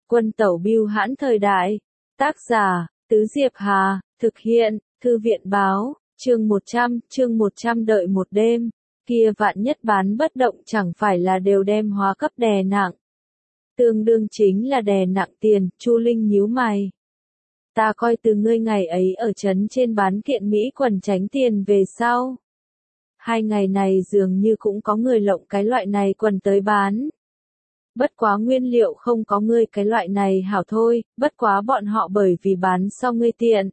Quân tẩu bưu hãn thời đại. Tác giả, Tứ Diệp Hà, thực hiện, Thư viện báo, chương 100 đợi một đêm. Kia vạn nhất bán bất động chẳng phải là đều đem hóa cấp đè nặng. Tương đương chính là đè nặng tiền, Chu Linh nhíu mày. Ta coi từ ngươi ngày ấy ở trấn trên bán kiện Mỹ quần tránh tiền về sau. 2 ngày này dường như cũng có người lộng cái loại này quần tới bán. Bất quá nguyên liệu không có ngươi cái loại này hảo thôi, bất quá bọn họ bởi vì bán so ngươi tiện.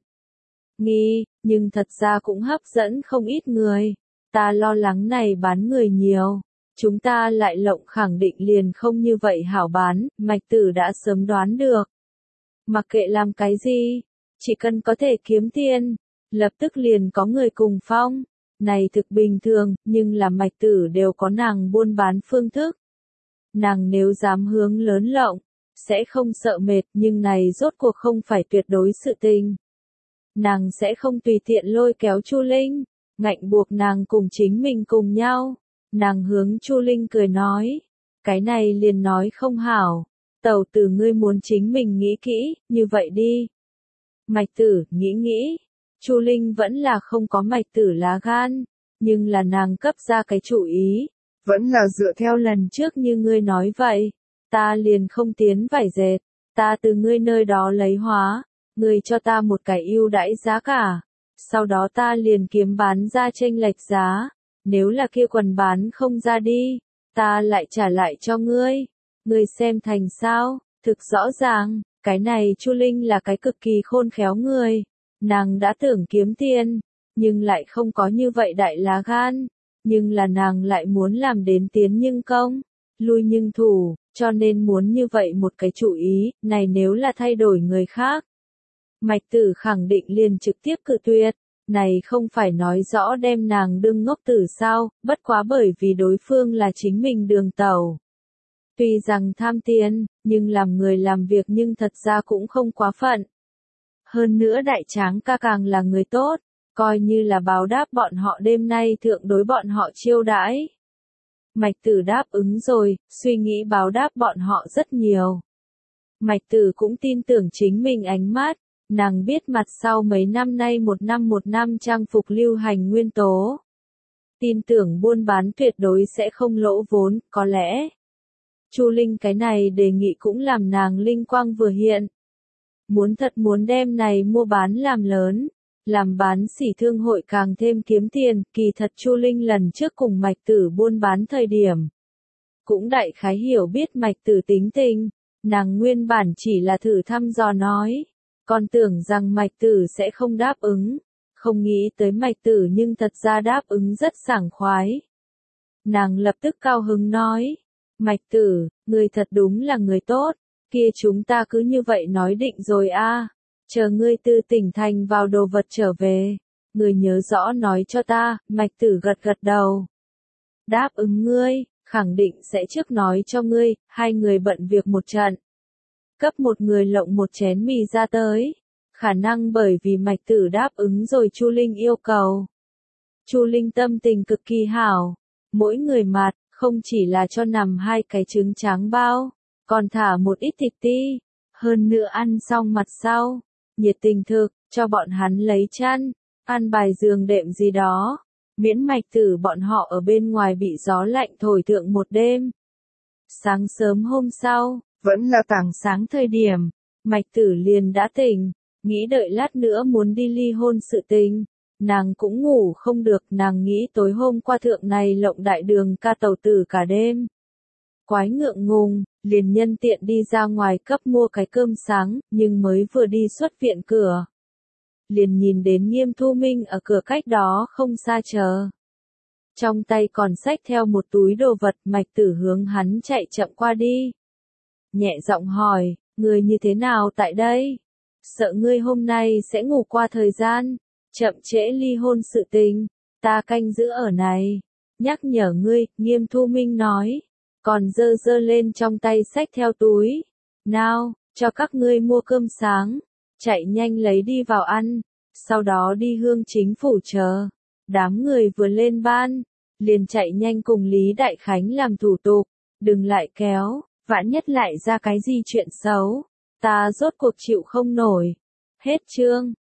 Nghi, nhưng thật ra cũng hấp dẫn không ít người. Ta lo lắng này bán người nhiều. Chúng ta lại lộng khẳng định liền không như vậy hảo bán, Mạch Tử đã sớm đoán được. Mặc kệ làm cái gì, chỉ cần có thể kiếm tiền, lập tức liền có người cùng phong. Này thực bình thường, nhưng là Mạch Tử đều có nàng buôn bán phương thức. Nàng nếu dám hướng lớn lộng, sẽ không sợ mệt, nhưng này rốt cuộc không phải tuyệt đối sự tình. Nàng sẽ không tùy tiện lôi kéo Chu Linh, ngạnh buộc nàng cùng chính mình cùng nhau. Nàng hướng Chu Linh cười nói, cái này liền nói không hảo, tẩu tử ngươi muốn chính mình nghĩ kỹ, như vậy đi. Mạch Tử, nghĩ, Chu Linh vẫn là không có Mạch Tử lá gan, nhưng là nàng cấp ra cái chủ ý, vẫn là dựa theo lần trước như ngươi nói vậy, ta liền không tiến vải dệt, ta từ ngươi nơi đó lấy hóa, ngươi cho ta một cái ưu đãi giá cả, sau đó ta liền kiếm bán ra chênh lệch giá. Nếu là kia quần bán không ra đi, ta lại trả lại cho ngươi. Ngươi xem thành sao, thực rõ ràng, cái này Chu Linh là cái cực kỳ khôn khéo người. Nàng đã tưởng kiếm tiền, nhưng lại không có như vậy đại lá gan. Nhưng là nàng lại muốn làm đến tiến nhưng công, lui nhưng thủ, cho nên muốn như vậy một cái chủ ý, này nếu là thay đổi người khác. Mạch Tử khẳng định liền trực tiếp cự tuyệt. Này không phải nói rõ đem nàng đương ngốc tử sao, bất quá bởi vì đối phương là chính mình đường tẩu. Tuy rằng tham tiền, nhưng làm người làm việc nhưng thật ra cũng không quá phận. Hơn nữa đại tráng ca càng là người tốt, coi như là báo đáp bọn họ đêm nay thượng đối bọn họ chiêu đãi. Mạch Tử đáp ứng rồi, suy nghĩ báo đáp bọn họ rất nhiều. Mạch Tử cũng tin tưởng chính mình ánh mắt. Nàng biết mặt sau mấy năm nay một năm trang phục lưu hành nguyên tố. Tin tưởng buôn bán tuyệt đối sẽ không lỗ vốn, có lẽ. Chu Linh cái này đề nghị cũng làm nàng linh quang vừa hiện. Muốn đem này mua bán làm lớn, làm bán sỉ thương hội càng thêm kiếm tiền, kỳ thật Chu Linh lần trước cùng Mạch Tử buôn bán thời điểm. Cũng đại khái hiểu biết Mạch Tử tính tình, nàng nguyên bản chỉ là thử thăm dò nói. Còn tưởng rằng Mạch Tử sẽ không đáp ứng, không nghĩ tới Mạch Tử nhưng thật ra đáp ứng rất sảng khoái. Nàng lập tức cao hứng nói, Mạch Tử, ngươi thật đúng là người tốt, kia chúng ta cứ như vậy nói định rồi a. Chờ ngươi từ tỉnh thành vào đồ vật trở về, ngươi nhớ rõ nói cho ta. Mạch Tử gật đầu. Đáp ứng ngươi, khẳng định sẽ trước nói cho ngươi, 2 người bận việc một trận. Cấp một người lộng một chén mì ra tới, khả năng bởi vì Mạch Tử đáp ứng rồi Chu Linh yêu cầu. Chu Linh tâm tình cực kỳ hảo, mỗi người mặt, không chỉ là cho nằm 2 cái trứng tráng bao, còn thả một ít thịt ti, hơn nữa ăn xong mặt sau, nhiệt tình thực, cho bọn hắn lấy chăn, ăn bài giường đệm gì đó, miễn Mạch Tử bọn họ ở bên ngoài bị gió lạnh thổi thượng một đêm. Sáng sớm hôm sau, vẫn là tảng sáng thời điểm, Mạch Tử liền đã tỉnh, nghĩ đợi lát nữa muốn đi ly hôn sự tình. Nàng cũng ngủ không được, nàng nghĩ tối hôm qua thượng này lộng đại đường ca tẩu tử cả đêm. Quái ngượng ngùng, liền nhân tiện đi ra ngoài cấp mua cái cơm sáng, nhưng mới vừa đi xuất viện cửa. Liền nhìn đến Nghiêm Thu Minh ở cửa cách đó không xa chờ. Trong tay còn xách theo một túi đồ vật, Mạch Tử hướng hắn chạy chậm qua đi. Nhẹ giọng hỏi, ngươi như thế nào tại đây? Sợ ngươi hôm nay sẽ ngủ qua thời gian, chậm trễ ly hôn sự tình, ta canh giữ ở này. Nhắc nhở ngươi, Nghiêm Thu Minh nói, còn giơ lên trong tay xách theo túi. Nào, cho các ngươi mua cơm sáng, chạy nhanh lấy đi vào ăn, sau đó đi Hương Chính phủ chờ. Đám người vừa lên ban, liền chạy nhanh cùng Lý Đại Khánh làm thủ tục, đừng lại kéo. vạn nhất lại ra cái gì chuyện xấu, ta rốt cuộc chịu không nổi. Hết chương.